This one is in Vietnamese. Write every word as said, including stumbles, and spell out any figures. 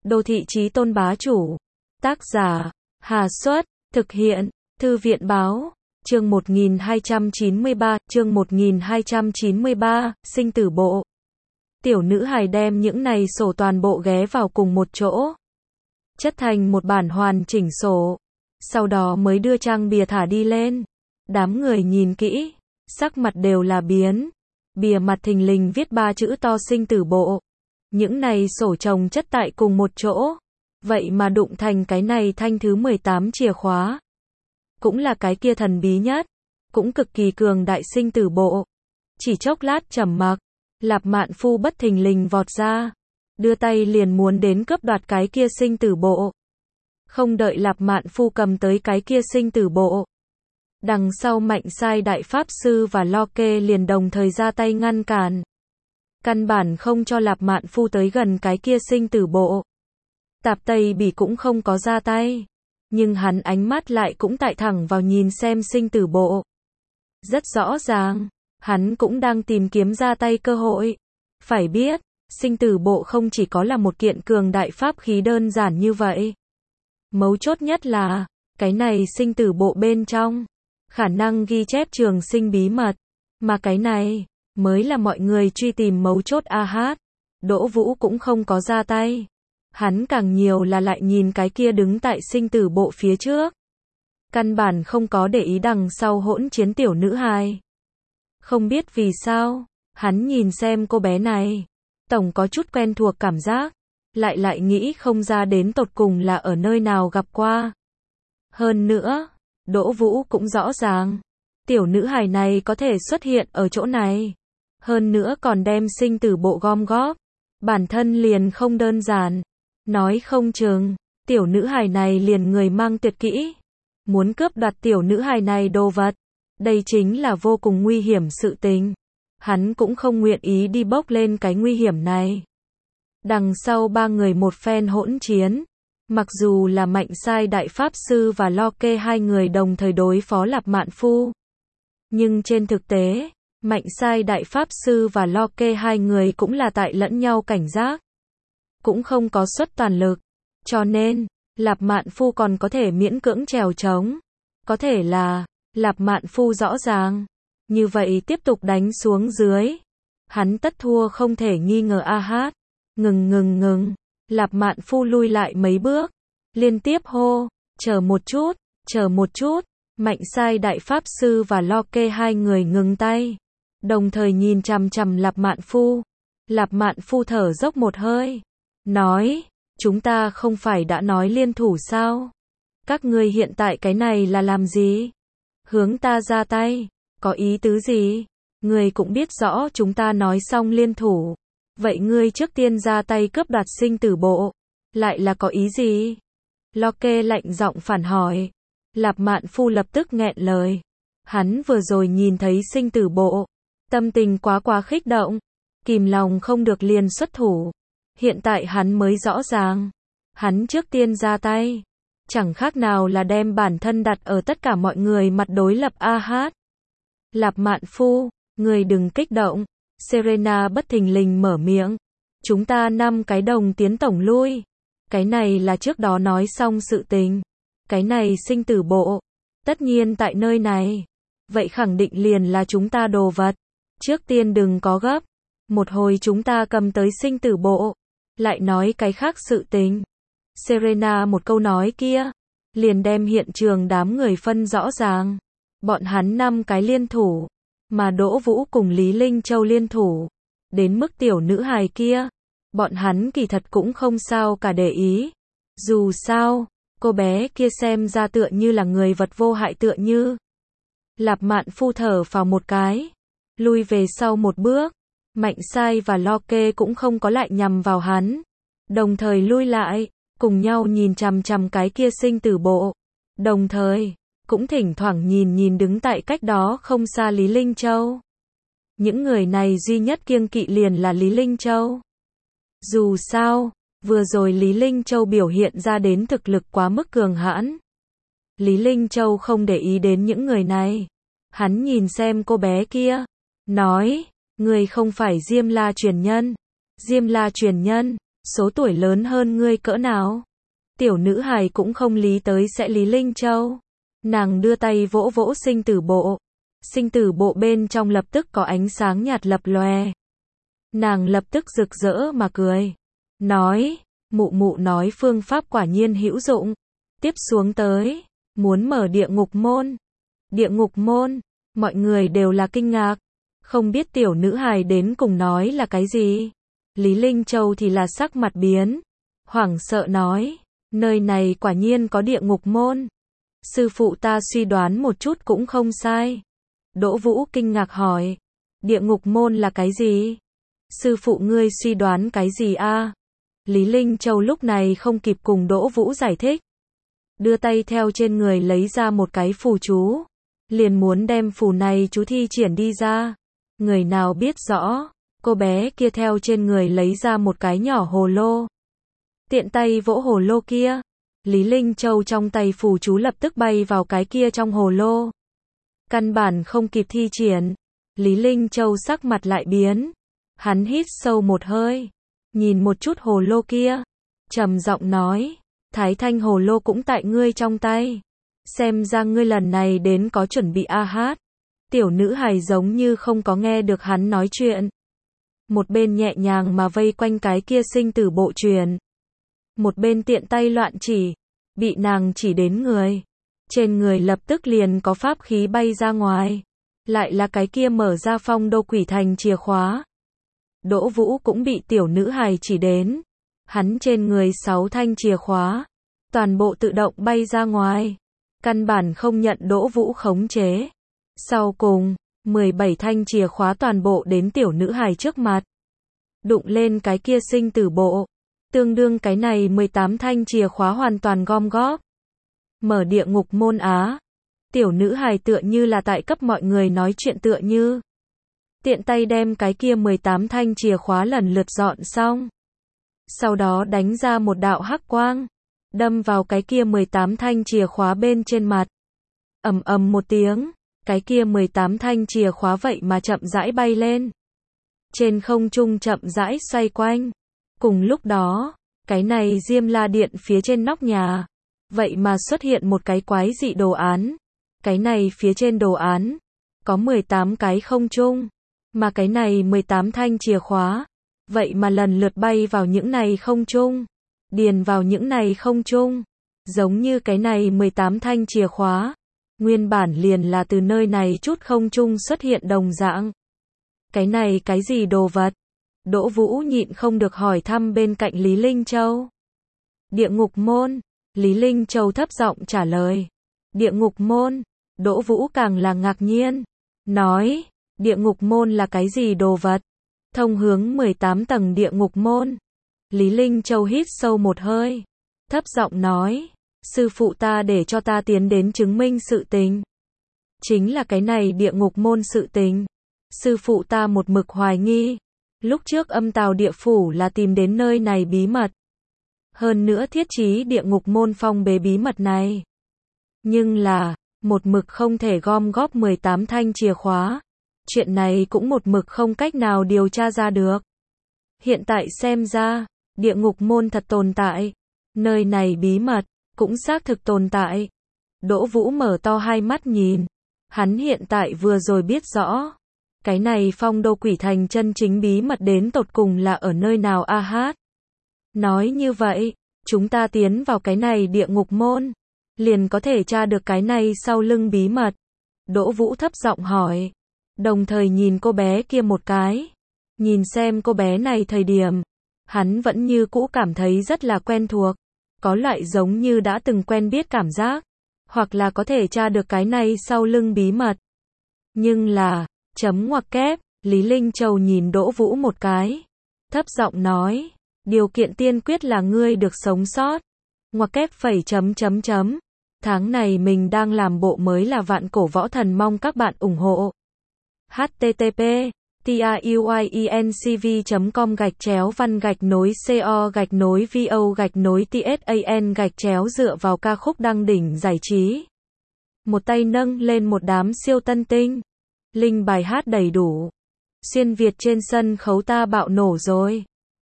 Đô thị chí tôn bá chủ. Tác giả, Hà Xuất, thực hiện, Thư viện Báo, chương một nghìn hai trăm chín mươi ba, chương một nghìn hai trăm chín mươi ba, sinh tử bộ. Tiểu nữ hài đem những này sổ toàn bộ ghé vào cùng một chỗ, chất thành một bản hoàn chỉnh sổ, sau đó mới đưa trang bìa thả đi lên. Đám người nhìn kỹ, sắc mặt đều là biến. Bìa mặt thình lình viết ba chữ to sinh tử bộ. Những này sổ chồng chất tại cùng một chỗ, vậy mà đụng thành cái này thanh thứ mười tám chìa khóa. Cũng là cái kia thần bí nhất, cũng cực kỳ cường đại sinh tử bộ. Chỉ chốc lát trầm mặc, Lạp Mạn Phu bất thình lình vọt ra, đưa tay liền muốn đến cướp đoạt cái kia sinh tử bộ. Không đợi Lạp Mạn Phu cầm tới cái kia sinh tử bộ, đằng sau Mạnh Sai Đại Pháp Sư và Lo Kê liền đồng thời ra tay ngăn cản. Căn bản không cho Lạp Mạn Phu tới gần cái kia sinh tử bộ. Tạp Tây Bỉ cũng không có ra tay, nhưng hắn ánh mắt lại cũng tại thẳng vào nhìn xem sinh tử bộ. Rất rõ ràng, hắn cũng đang tìm kiếm ra tay cơ hội. Phải biết, sinh tử bộ không chỉ có là một kiện cường đại pháp khí đơn giản như vậy. Mấu chốt nhất là, cái này sinh tử bộ bên trong, khả năng ghi chép trường sinh bí mật, mà cái này, mới là mọi người truy tìm mấu chốt a hát. Đỗ Vũ cũng không có ra tay. Hắn càng nhiều là lại nhìn cái kia đứng tại sinh tử bộ phía trước. Căn bản không có để ý đằng sau hỗn chiến tiểu nữ hài. Không biết vì sao, hắn nhìn xem cô bé này, tổng có chút quen thuộc cảm giác, lại lại nghĩ không ra đến tột cùng là ở nơi nào gặp qua. Hơn nữa, Đỗ Vũ cũng rõ ràng, tiểu nữ hài này có thể xuất hiện ở chỗ này. Hơn nữa còn đem sinh tử bộ gom góp, bản thân liền không đơn giản. Nói không chừng, tiểu nữ hài này liền người mang tuyệt kỹ, muốn cướp đoạt tiểu nữ hài này đồ vật. Đây chính là vô cùng nguy hiểm sự tình. Hắn cũng không nguyện ý đi bốc lên cái nguy hiểm này. Đằng sau ba người một phen hỗn chiến, mặc dù là Mạnh Sai Đại Pháp Sư và Lo Kê hai người đồng thời đối phó Lạp Mạn Phu, nhưng trên thực tế, Mạnh Sai Đại Pháp Sư và Lo Kê hai người cũng là tại lẫn nhau cảnh giác, cũng không có xuất toàn lực, cho nên, Lạp Mạn Phu còn có thể miễn cưỡng trèo trống. Có thể là, Lạp Mạn Phu rõ ràng, như vậy tiếp tục đánh xuống dưới, hắn tất thua không thể nghi ngờ a hát. Ngừng ngừng ngừng, Lạp Mạn Phu lui lại mấy bước, liên tiếp hô, chờ một chút, chờ một chút. Mạnh Sai Đại Pháp Sư và Lo Kê hai người ngừng tay, đồng thời nhìn chằm chằm Lạp Mạn Phu. Lạp Mạn Phu thở dốc một hơi, nói, chúng ta không phải đã nói liên thủ sao? Các ngươi hiện tại cái này là làm gì? Hướng ta ra tay, có ý tứ gì? Ngươi cũng biết rõ chúng ta nói xong liên thủ. Vậy ngươi trước tiên ra tay cướp đoạt sinh tử bộ, lại là có ý gì? Lo Kê lạnh giọng phản hỏi. Lạp Mạn Phu lập tức nghẹn lời. Hắn vừa rồi nhìn thấy sinh tử bộ, tâm tình quá quá kích động, kìm lòng không được liền xuất thủ. Hiện tại hắn mới rõ ràng, hắn trước tiên ra tay, chẳng khác nào là đem bản thân đặt ở tất cả mọi người mặt đối lập a hát. Lạp Mạn Phu, người đừng kích động. Serena bất thình lình mở miệng. Chúng ta năm cái đồng tiến tổng lui. Cái này là trước đó nói xong sự tình. Cái này sinh tử bộ, tất nhiên tại nơi này. Vậy khẳng định liền là chúng ta đồ vật. Trước tiên đừng có gấp. Một hồi chúng ta cầm tới sinh tử bộ, lại nói cái khác sự tình. Serena một câu nói kia, liền đem hiện trường đám người phân rõ ràng. Bọn hắn năm cái liên thủ, mà Đỗ Vũ cùng Lý Linh Châu liên thủ. Đến mức tiểu nữ hài kia, bọn hắn kỳ thật cũng không sao cả để ý. Dù sao, cô bé kia xem ra tựa như là người vật vô hại tựa như. Lạp Mạn Phu thở phào một cái, lui về sau một bước. Mạnh Sai và Lo Kê cũng không có lại nhằm vào hắn, đồng thời lui lại, cùng nhau nhìn chằm chằm cái kia sinh tử bộ. Đồng thời, cũng thỉnh thoảng nhìn nhìn đứng tại cách đó không xa Lý Linh Châu. Những người này duy nhất kiêng kỵ liền là Lý Linh Châu. Dù sao, vừa rồi Lý Linh Châu biểu hiện ra đến thực lực quá mức cường hãn. Lý Linh Châu không để ý đến những người này. Hắn nhìn xem cô bé kia, nói, người không phải Diêm La truyền nhân. Diêm La truyền nhân, số tuổi lớn hơn ngươi cỡ nào? Tiểu nữ hài cũng không lý tới sẽ Lý Linh Châu. Nàng đưa tay vỗ vỗ sinh tử bộ. Sinh tử bộ bên trong lập tức có ánh sáng nhạt lập lòe. Nàng lập tức rực rỡ mà cười. Nói, mụ mụ nói phương pháp quả nhiên hữu dụng. Tiếp xuống tới, muốn mở địa ngục môn. Địa ngục môn, mọi người đều là kinh ngạc. Không biết tiểu nữ hài đến cùng nói là cái gì. Lý Linh Châu thì là sắc mặt biến. Hoảng sợ nói, nơi này quả nhiên có địa ngục môn. Sư phụ ta suy đoán một chút cũng không sai. Đỗ Vũ kinh ngạc hỏi, địa ngục môn là cái gì? Sư phụ ngươi suy đoán cái gì a? Lý Linh Châu lúc này không kịp cùng Đỗ Vũ giải thích. Đưa tay theo trên người lấy ra một cái phù chú. Liền muốn đem phù này chú thi triển đi ra. Người nào biết rõ, cô bé kia theo trên người lấy ra một cái nhỏ hồ lô. Tiện tay vỗ hồ lô kia. Lý Linh Châu trong tay phù chú lập tức bay vào cái kia trong hồ lô. Căn bản không kịp thi triển. Lý Linh Châu sắc mặt lại biến. Hắn hít sâu một hơi. Nhìn một chút hồ lô kia. Trầm giọng nói. Thái thanh hồ lô cũng tại ngươi trong tay. Xem ra ngươi lần này đến có chuẩn bị a hát. Tiểu nữ hài giống như không có nghe được hắn nói chuyện. Một bên nhẹ nhàng mà vây quanh cái kia sinh tử bộ truyền. Một bên tiện tay loạn chỉ. Bị nàng chỉ đến người. Trên người lập tức liền có pháp khí bay ra ngoài. Lại là cái kia mở ra phong đô quỷ thành chìa khóa. Đỗ Vũ cũng bị tiểu nữ hài chỉ đến. Hắn trên người sáu thanh chìa khóa. Toàn bộ tự động bay ra ngoài. Căn bản không nhận Đỗ Vũ khống chế. Sau cùng, mười bảy thanh chìa khóa toàn bộ đến tiểu nữ hài trước mặt. Đụng lên cái kia sinh tử bộ. Tương đương cái này mười tám thanh chìa khóa hoàn toàn gom góp. Mở địa ngục môn á. Tiểu nữ hài tựa như là tại cấp mọi người nói chuyện tựa như. Tiện tay đem cái kia mười tám thanh chìa khóa lần lượt dọn xong. Sau đó đánh ra một đạo hắc quang. Đâm vào cái kia mười tám thanh chìa khóa bên trên mặt. Ầm ầm một tiếng. Cái kia mười tám thanh chìa khóa vậy mà chậm rãi bay lên. Trên không trung chậm rãi xoay quanh. Cùng lúc đó, cái này Diêm La Điện phía trên nóc nhà. Vậy mà xuất hiện một cái quái dị đồ án. Cái này phía trên đồ án. Có mười tám cái không trung. Mà cái này mười tám thanh chìa khóa. Vậy mà lần lượt bay vào những này không trung. Điền vào những này không trung. Giống như cái này mười tám thanh chìa khóa. Nguyên bản liền là từ nơi này chút không trung xuất hiện đồng dạng. Cái này cái gì đồ vật? Đỗ Vũ nhịn không được hỏi thăm bên cạnh Lý Linh Châu. Địa ngục môn. Lý Linh Châu thấp giọng trả lời. Địa ngục môn. Đỗ Vũ càng là ngạc nhiên. Nói, địa ngục môn là cái gì đồ vật? Thông hướng mười tám tầng địa ngục môn. Lý Linh Châu hít sâu một hơi. Thấp giọng nói, sư phụ ta để cho ta tiến đến chứng minh sự tình. Chính là cái này địa ngục môn sự tình. Sư phụ ta một mực hoài nghi. Lúc trước âm tào địa phủ là tìm đến nơi này bí mật. Hơn nữa thiết trí địa ngục môn phong bế bí mật này. Nhưng là, một mực không thể gom góp mười tám thanh chìa khóa. Chuyện này cũng một mực không cách nào điều tra ra được. Hiện tại xem ra, địa ngục môn thật tồn tại. Nơi này bí mật, cũng xác thực tồn tại. Đỗ Vũ mở to hai mắt nhìn. Hắn hiện tại vừa rồi biết rõ. Cái này phong đô quỷ thành chân chính bí mật đến tột cùng là ở nơi nào a hát. Nói như vậy, chúng ta tiến vào cái này địa ngục môn. Liền có thể tra được cái này sau lưng bí mật. Đỗ Vũ thấp giọng hỏi. Đồng thời nhìn cô bé kia một cái. Nhìn xem cô bé này thời điểm. Hắn vẫn như cũ cảm thấy rất là quen thuộc. Có loại giống như đã từng quen biết cảm giác. Hoặc là có thể tra được cái này sau lưng bí mật. Nhưng là, chấm ngoặc kép, Lý Linh Châu nhìn Đỗ Vũ một cái. Thấp giọng nói, điều kiện tiên quyết là ngươi được sống sót. Ngoặc kép phẩy chấm chấm chấm. Tháng này mình đang làm bộ mới là Vạn Cổ Võ Thần, mong các bạn ủng hộ. H T T P TRUIENCV chấm com gạch chéo văn gạch nối CO gạch nối VO gạch nối TSAN gạch chéo dựa vào ca khúc đăng đỉnh giải trí. Một tay nâng lên một đám siêu tân tinh. Linh bài hát đầy đủ. Xuyên Việt trên sân khấu ta bạo nổ rồi.